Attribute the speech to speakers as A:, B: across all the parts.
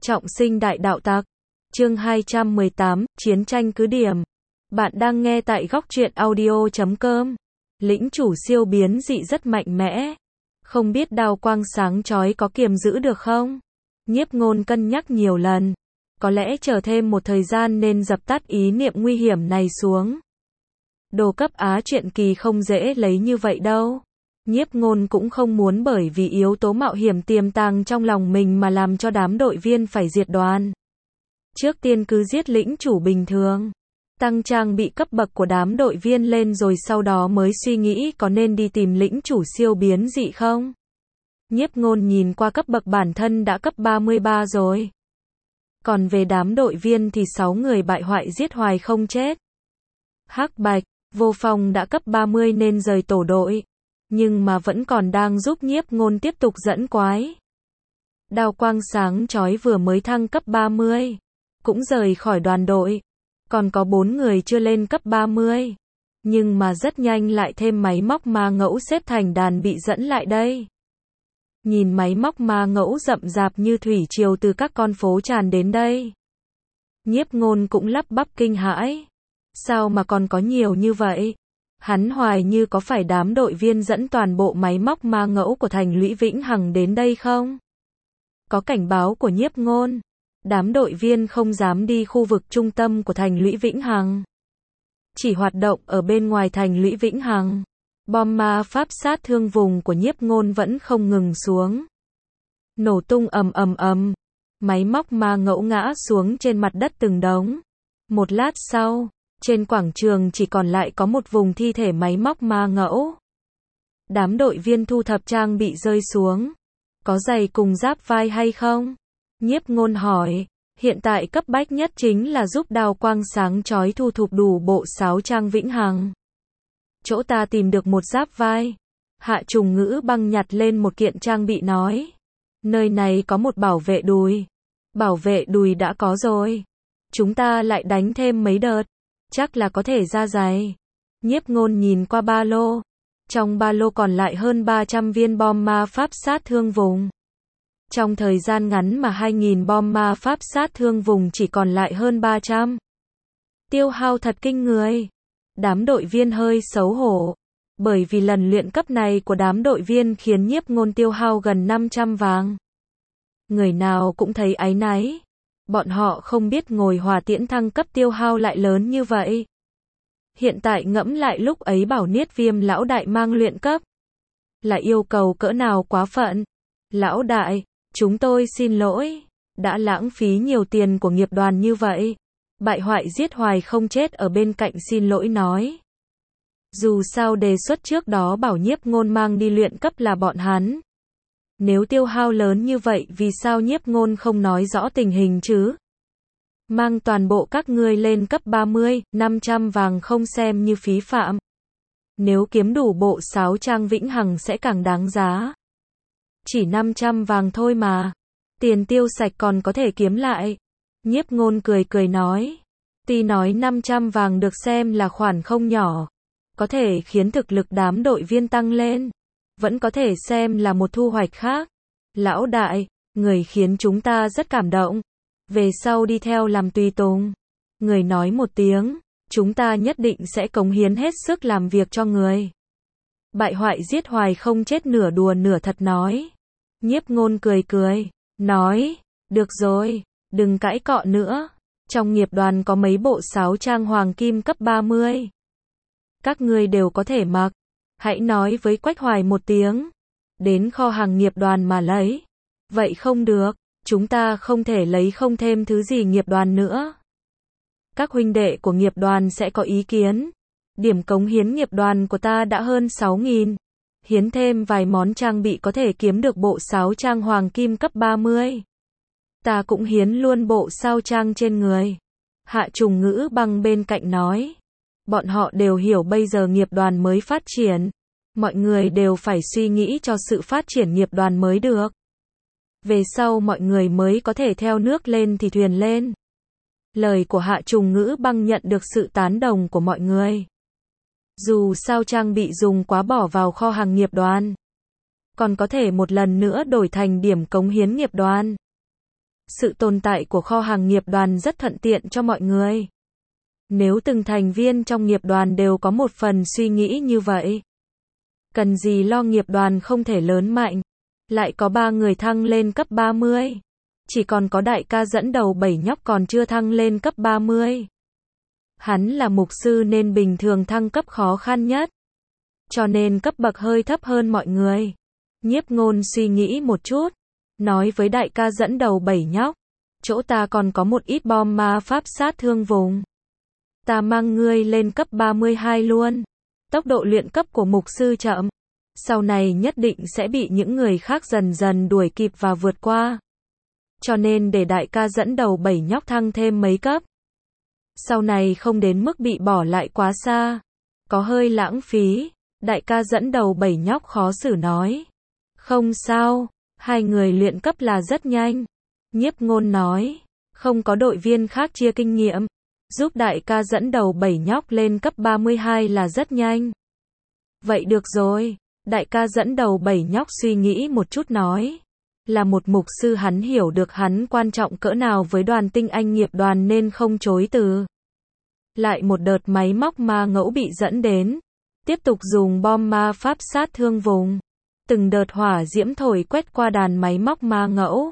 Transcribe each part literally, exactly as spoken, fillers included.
A: Trọng sinh đại đạo tặc. Chương hai trăm mười tám, Chiến tranh cứ điểm. Bạn đang nghe tại góc truyện audio chấm com. Lĩnh chủ siêu biến dị rất mạnh mẽ. Không biết đao quang sáng chói có kiềm giữ được không? Nhiếp Ngôn cân nhắc nhiều lần. Có lẽ chờ thêm một thời gian nên dập tắt ý niệm nguy hiểm này xuống. Đồ cấp Á truyện kỳ không dễ lấy như vậy đâu. Nhiếp Ngôn cũng không muốn bởi vì yếu tố mạo hiểm tiềm tàng trong lòng mình mà làm cho đám đội viên phải diệt đoàn. Trước tiên cứ giết lĩnh chủ bình thường. Tăng trang bị cấp bậc của đám đội viên lên rồi sau đó mới suy nghĩ có nên đi tìm lĩnh chủ siêu biến dị không. Nhiếp Ngôn nhìn qua cấp bậc bản thân đã cấp ba mươi ba rồi. Còn về đám đội viên thì sáu người bại hoại giết hoài không chết. Hắc Bạch, Vô Phong đã cấp ba mươi nên rời tổ đội. Nhưng mà vẫn còn đang giúp Nhiếp Ngôn tiếp tục dẫn quái. Đao quang sáng chói vừa mới thăng cấp ba mươi. Cũng rời khỏi đoàn đội. Còn có bốn người chưa lên cấp ba mươi. Nhưng mà rất nhanh lại thêm máy móc ma ngẫu xếp thành đàn bị dẫn lại đây. Nhìn máy móc ma ngẫu rậm rạp như thủy triều từ các con phố tràn đến đây. Nhiếp Ngôn cũng lắp bắp kinh hãi. Sao mà còn có nhiều như vậy? Hắn hoài như có phải đám đội viên dẫn toàn bộ máy móc ma ngẫu của thành lũy Vĩnh Hằng đến đây không? Có cảnh báo của Nhiếp Ngôn. Đám đội viên không dám đi khu vực trung tâm của thành lũy Vĩnh Hằng. Chỉ hoạt động ở bên ngoài thành lũy Vĩnh Hằng. Bom ma pháp sát thương vùng của Nhiếp Ngôn vẫn không ngừng xuống. Nổ tung ầm ầm ầm. Máy móc ma ngẫu ngã xuống trên mặt đất từng đống. Một lát sau, trên quảng trường chỉ còn lại có một vùng thi thể máy móc ma ngẫu. Đám đội viên thu thập trang bị rơi xuống. Có giày cùng giáp vai hay không? Nhiếp Ngôn hỏi. Hiện tại cấp bách nhất chính là giúp đao quang sáng chói thu thập đủ bộ sáo trang Vĩnh Hằng. Chỗ ta tìm được một giáp vai. Hạ Trùng Ngữ Băng nhặt lên một kiện trang bị nói. Nơi này có một bảo vệ đùi. Bảo vệ đùi đã có rồi. Chúng ta lại đánh thêm mấy đợt. Chắc là có thể ra giày. Nhiếp Ngôn nhìn qua ba lô. Trong ba lô còn lại hơn ba trăm viên bom ma pháp sát thương vùng. Trong thời gian ngắn mà hai nghìn bom ma pháp sát thương vùng chỉ còn lại hơn ba trăm. Tiêu hao thật kinh người. Đám đội viên hơi xấu hổ. Bởi vì lần luyện cấp này của đám đội viên khiến Nhiếp Ngôn tiêu hao gần năm trăm vàng. Người nào cũng thấy áy náy. Bọn họ không biết ngồi hỏa tiễn thăng cấp tiêu hao lại lớn như vậy. Hiện tại ngẫm lại lúc ấy bảo Niết Viêm lão đại mang luyện cấp. Là yêu cầu cỡ nào quá phận. Lão đại, chúng tôi xin lỗi. Đã lãng phí nhiều tiền của nghiệp đoàn như vậy. Bại hoại giết hoài không chết ở bên cạnh xin lỗi nói. Dù sao đề xuất trước đó bảo Nhiếp Ngôn mang đi luyện cấp là bọn hắn. Nếu tiêu hao lớn như vậy vì sao Nhiếp Ngôn không nói rõ tình hình chứ? Mang toàn bộ các ngươi lên cấp ba mươi, năm trăm vàng không xem như phí phạm. Nếu kiếm đủ bộ sáo trang Vĩnh Hằng sẽ càng đáng giá. Chỉ năm trăm vàng thôi mà. Tiền tiêu sạch còn có thể kiếm lại. Nhiếp Ngôn cười cười nói. Tuy nói năm trăm vàng được xem là khoản không nhỏ. Có thể khiến thực lực đám đội viên tăng lên. Vẫn có thể xem là một thu hoạch khác. Lão đại, người khiến chúng ta rất cảm động. Về sau đi theo làm tùy tùng. Người nói một tiếng. Chúng ta nhất định sẽ cống hiến hết sức làm việc cho người. Bại hoại giết hoài không chết nửa đùa nửa thật nói. Nhiếp Ngôn cười cười. Nói. Được rồi. Đừng cãi cọ nữa. Trong nghiệp đoàn có mấy bộ sáo trang hoàng kim cấp ba mươi. Các ngươi đều có thể mặc. Hãy nói với Quách Hoài một tiếng. Đến kho hàng nghiệp đoàn mà lấy. Vậy không được. Chúng ta không thể lấy không thêm thứ gì nghiệp đoàn nữa. Các huynh đệ của nghiệp đoàn sẽ có ý kiến. Điểm cống hiến nghiệp đoàn của ta đã hơn sáu nghìn. Hiến thêm vài món trang bị có thể kiếm được bộ sáo trang hoàng kim cấp ba mươi. Ta cũng hiến luôn bộ sao trang trên người. Hạ Trùng Ngữ Băng bên cạnh nói. Bọn họ đều hiểu bây giờ nghiệp đoàn mới phát triển. Mọi người đều phải suy nghĩ cho sự phát triển nghiệp đoàn mới được. Về sau mọi người mới có thể theo nước lên thì thuyền lên. Lời của Hạ Trùng Ngữ Băng nhận được sự tán đồng của mọi người. Dù sao trang bị dùng quá bỏ vào kho hàng nghiệp đoàn. Còn có thể một lần nữa đổi thành điểm cống hiến nghiệp đoàn. Sự tồn tại của kho hàng nghiệp đoàn rất thuận tiện cho mọi người. Nếu từng thành viên trong nghiệp đoàn đều có một phần suy nghĩ như vậy, cần gì lo nghiệp đoàn không thể lớn mạnh. Lại có ba người thăng lên cấp ba mươi. Chỉ còn có đại ca dẫn đầu bảy nhóc còn chưa thăng lên cấp ba mươi. Hắn là mục sư nên bình thường thăng cấp khó khăn nhất, cho nên cấp bậc hơi thấp hơn mọi người. Nhiếp Ngôn suy nghĩ một chút, nói với đại ca dẫn đầu bảy nhóc, chỗ ta còn có một ít bom ma pháp sát thương vùng. Ta mang ngươi lên cấp ba mươi hai luôn. Tốc độ luyện cấp của mục sư chậm, sau này nhất định sẽ bị những người khác dần dần đuổi kịp và vượt qua. Cho nên để đại ca dẫn đầu bảy nhóc thăng thêm mấy cấp. Sau này không đến mức bị bỏ lại quá xa. Có hơi lãng phí. Đại ca dẫn đầu bảy nhóc khó xử nói. Không sao, hai người luyện cấp là rất nhanh. Nhiếp Ngôn nói, không có đội viên khác chia kinh nghiệm. Giúp đại ca dẫn đầu bảy nhóc lên cấp ba mươi hai là rất nhanh. Vậy được rồi, đại ca dẫn đầu bảy nhóc suy nghĩ một chút nói. Là một mục sư hắn hiểu được hắn quan trọng cỡ nào với đoàn tinh anh nghiệp đoàn nên không chối từ. Lại một đợt máy móc ma ngẫu bị dẫn đến. Tiếp tục dùng bom ma pháp sát thương vùng. Từng đợt hỏa diễm thổi quét qua đàn máy móc ma ngẫu.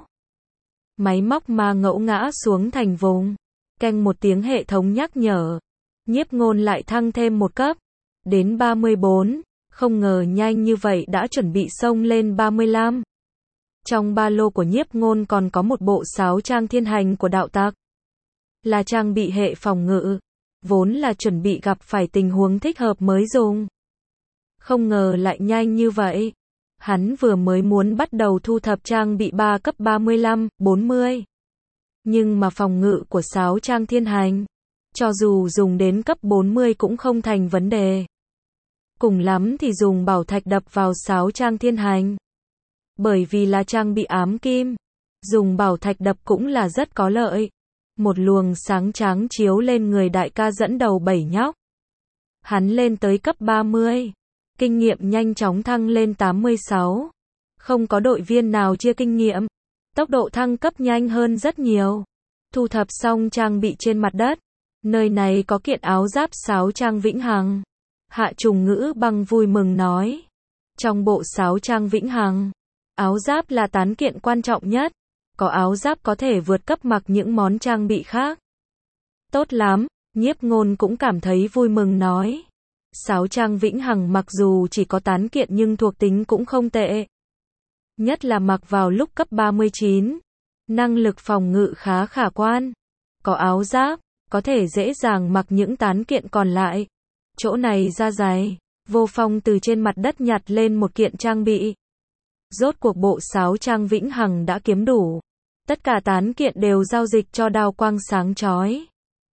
A: Máy móc ma ngẫu ngã xuống thành vùng. Keng một tiếng hệ thống nhắc nhở. Nhiếp Ngôn lại thăng thêm một cấp. Đến ba mươi bốn. Không ngờ nhanh như vậy đã chuẩn bị xông lên ba mươi lăm. Trong ba lô của Nhiếp Ngôn còn có một bộ sáo trang thiên hành của đạo tặc. Là trang bị hệ phòng ngự. Vốn là chuẩn bị gặp phải tình huống thích hợp mới dùng. Không ngờ lại nhanh như vậy. Hắn vừa mới muốn bắt đầu thu thập trang bị ba cấp ba mươi lăm, bốn mươi. Nhưng mà phòng ngự của sáo trang thiên hành, cho dù dùng đến cấp bốn mươi cũng không thành vấn đề. Cùng lắm thì dùng bảo thạch đập vào sáo trang thiên hành. Bởi vì là trang bị ám kim, dùng bảo thạch đập cũng là rất có lợi. Một luồng sáng trắng chiếu lên người đại ca dẫn đầu bảy nhóc. Hắn lên tới cấp ba mươi. Kinh nghiệm nhanh chóng thăng lên tám mươi sáu. Không có đội viên nào chia kinh nghiệm. Tốc độ thăng cấp nhanh hơn rất nhiều. Thu thập xong trang bị trên mặt đất. Nơi này có kiện áo giáp sáo trang vĩnh hằng. Hạ Trùng Ngữ Băng vui mừng nói. Trong bộ sáo trang vĩnh hằng, áo giáp là tán kiện quan trọng nhất. Có áo giáp có thể vượt cấp mặc những món trang bị khác. Tốt lắm, Nhiếp Ngôn cũng cảm thấy vui mừng nói. Sáo trang vĩnh hằng mặc dù chỉ có tán kiện nhưng thuộc tính cũng không tệ. Nhất là mặc vào lúc cấp ba mươi chín. Năng lực phòng ngự khá khả quan. Có áo giáp, có thể dễ dàng mặc những tán kiện còn lại. Chỗ này da dày. Vô Phong từ trên mặt đất nhặt lên một kiện trang bị. Rốt cuộc bộ sáo trang vĩnh hằng đã kiếm đủ. Tất cả tán kiện đều giao dịch cho đao quang sáng chói.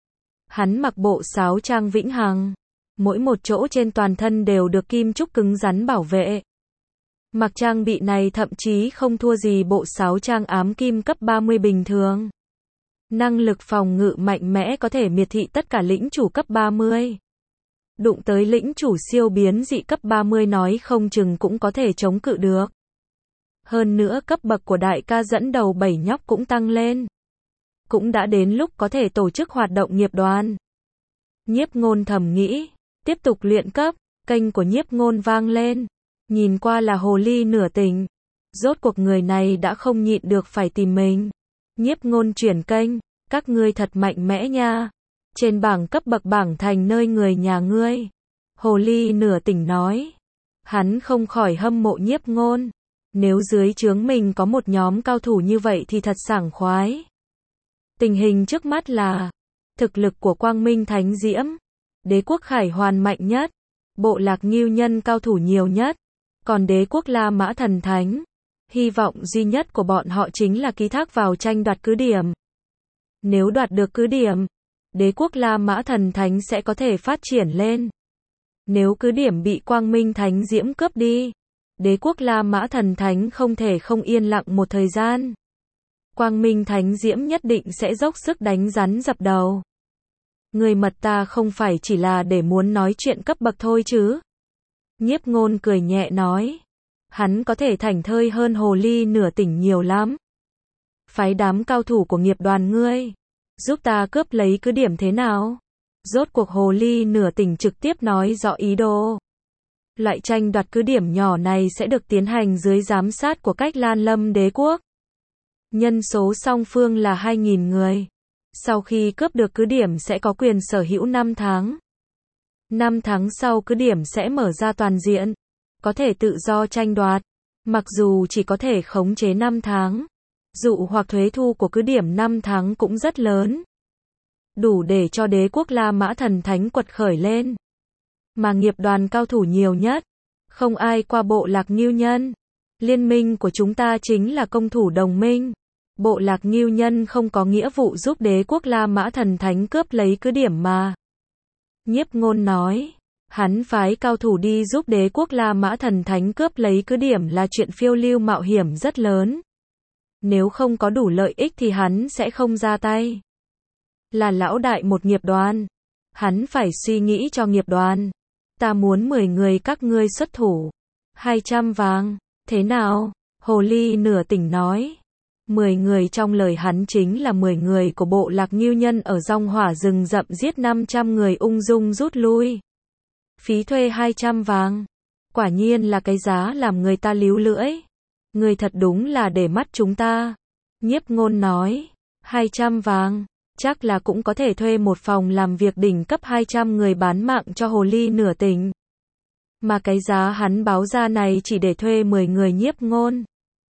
A: Hắn mặc bộ sáo trang vĩnh hằng. Mỗi một chỗ trên toàn thân đều được kim trúc cứng rắn bảo vệ. Mặc trang bị này thậm chí không thua gì bộ sáo trang ám kim cấp ba mươi bình thường. Năng lực phòng ngự mạnh mẽ có thể miệt thị tất cả lĩnh chủ cấp ba mươi. Đụng tới lĩnh chủ siêu biến dị cấp ba mươi nói không chừng cũng có thể chống cự được. Hơn nữa cấp bậc của đại ca dẫn đầu bảy nhóc cũng tăng lên. Cũng đã đến lúc có thể tổ chức hoạt động nghiệp đoàn. Nhiếp Ngôn thầm nghĩ, tiếp tục luyện cấp, kênh của Nhiếp Ngôn vang lên. Nhìn qua là hồ ly nửa tỉnh. Rốt cuộc người này đã không nhịn được phải tìm mình. Nhiếp Ngôn chuyển kênh, các ngươi thật mạnh mẽ nha. Trên bảng cấp bậc bảng thành nơi người nhà ngươi. Hồ ly nửa tỉnh nói. Hắn không khỏi hâm mộ Nhiếp Ngôn. Nếu dưới trướng mình có một nhóm cao thủ như vậy thì thật sảng khoái. Tình hình trước mắt là thực lực của Quang Minh Thánh Diễm, Đế quốc Khải Hoàn mạnh nhất, bộ lạc Ngưu Nhân cao thủ nhiều nhất, còn Đế quốc La Mã Thần Thánh, hy vọng duy nhất của bọn họ chính là ký thác vào tranh đoạt cứ điểm. Nếu đoạt được cứ điểm, Đế quốc La Mã Thần Thánh sẽ có thể phát triển lên. Nếu cứ điểm bị Quang Minh Thánh Diễm cướp đi, Đế quốc La Mã Thần Thánh không thể không yên lặng một thời gian. Quang Minh Thánh Diễm nhất định sẽ dốc sức đánh rắn dập đầu. Người mật ta không phải chỉ là để muốn nói chuyện cấp bậc thôi chứ. Nhiếp Ngôn cười nhẹ nói. Hắn có thể thảnh thơi hơn hồ ly nửa tỉnh nhiều lắm. phái đám cao thủ của nghiệp đoàn ngươi, giúp ta cướp lấy cứ điểm thế nào? Rốt cuộc hồ ly nửa tỉnh trực tiếp nói rõ ý đồ. Loại tranh đoạt cứ điểm nhỏ này sẽ được tiến hành dưới giám sát của Cách Lan Lâm đế quốc. Nhân số song phương là hai nghìn người. Sau khi cướp được cứ điểm sẽ có quyền sở hữu năm tháng. năm tháng sau cứ điểm sẽ mở ra toàn diện, có thể tự do tranh đoạt. Mặc dù chỉ có thể khống chế năm tháng, dụ hoặc thuế thu của cứ điểm năm tháng cũng rất lớn, đủ để cho đế quốc La Mã Thần Thánh quật khởi lên. Mà nghiệp đoàn cao thủ nhiều nhất, không ai qua bộ lạc Ngưu Nhân. Liên minh của chúng ta chính là công thủ đồng minh. Bộ lạc Ngưu Nhân không có nghĩa vụ giúp đế quốc La Mã Thần Thánh cướp lấy cứ điểm mà. Nhiếp Ngôn nói, hắn phái cao thủ đi giúp đế quốc La Mã Thần Thánh cướp lấy cứ điểm là chuyện phiêu lưu mạo hiểm rất lớn. Nếu không có đủ lợi ích thì hắn sẽ không ra tay. Là lão đại một nghiệp đoàn, hắn phải suy nghĩ cho nghiệp đoàn. Ta muốn mười người các ngươi xuất thủ. hai trăm vàng, thế nào? Hồ ly nửa tỉnh nói. mười người trong lời hắn chính là mười người của bộ lạc Ngưu Nhân ở Dòng Hỏa rừng rậm giết năm trăm người ung dung rút lui. Phí thuê hai trăm vàng. Quả nhiên là cái giá làm người ta líu lưỡi. Người thật đúng là để mắt chúng ta. Nhiếp Ngôn nói. hai trăm vàng. Chắc là cũng có thể thuê một phòng làm việc đỉnh cấp hai trăm người bán mạng cho hồ ly nửa tỉnh. Mà cái giá hắn báo ra này chỉ để thuê mười người Nhiếp Ngôn.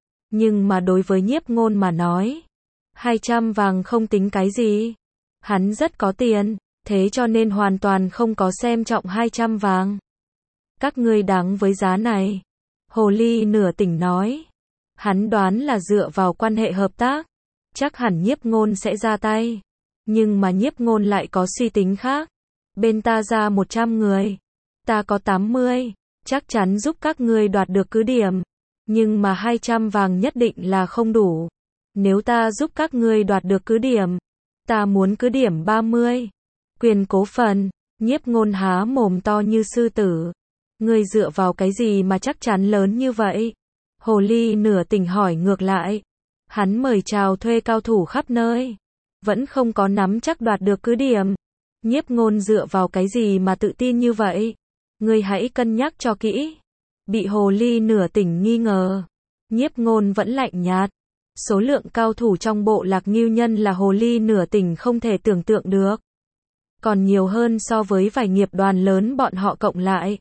A: Nhưng mà đối với Nhiếp Ngôn mà nói, hai trăm vàng không tính cái gì. Hắn rất có tiền, thế cho nên hoàn toàn không có xem trọng hai trăm vàng. Các ngươi đáng với giá này. Hồ ly nửa tỉnh nói. Hắn đoán là dựa vào quan hệ hợp tác, chắc hẳn Nhiếp Ngôn sẽ ra tay. Nhưng mà Nhiếp Ngôn lại có suy tính khác. Bên ta ra một trăm người, ta có tám mươi, chắc chắn giúp các ngươi đoạt được cứ điểm. Nhưng mà hai trăm vàng nhất định là không đủ. Nếu ta giúp các ngươi đoạt được cứ điểm, ta muốn cứ điểm ba mươi. Quyền cố phần. Nhiếp Ngôn há mồm to như sư tử. Ngươi dựa vào cái gì mà chắc chắn lớn như vậy? Hồ ly nửa tỉnh hỏi ngược lại. Hắn mời chào thuê cao thủ khắp nơi, vẫn không có nắm chắc đoạt được cứ điểm. Nhiếp Ngôn dựa vào cái gì mà tự tin như vậy? Ngươi hãy cân nhắc cho kỹ. Bị hồ ly nửa tỉnh nghi ngờ, Nhiếp Ngôn vẫn lạnh nhạt. Số lượng cao thủ trong bộ lạc Ngưu Nhân là hồ ly nửa tỉnh không thể tưởng tượng được. Còn nhiều hơn so với vài nghiệp đoàn lớn bọn họ cộng lại.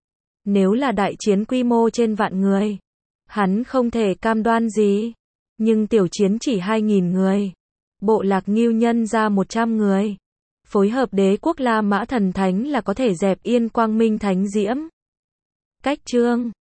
A: Nếu là đại chiến quy mô trên vạn người, hắn không thể cam đoan gì. Nhưng tiểu chiến chỉ hai nghìn người. Bộ lạc Ngưu Nhân ra một trăm người. Phối hợp đế quốc La Mã Thần Thánh là có thể dẹp yên Quang Minh Thánh Diễm. Cách chương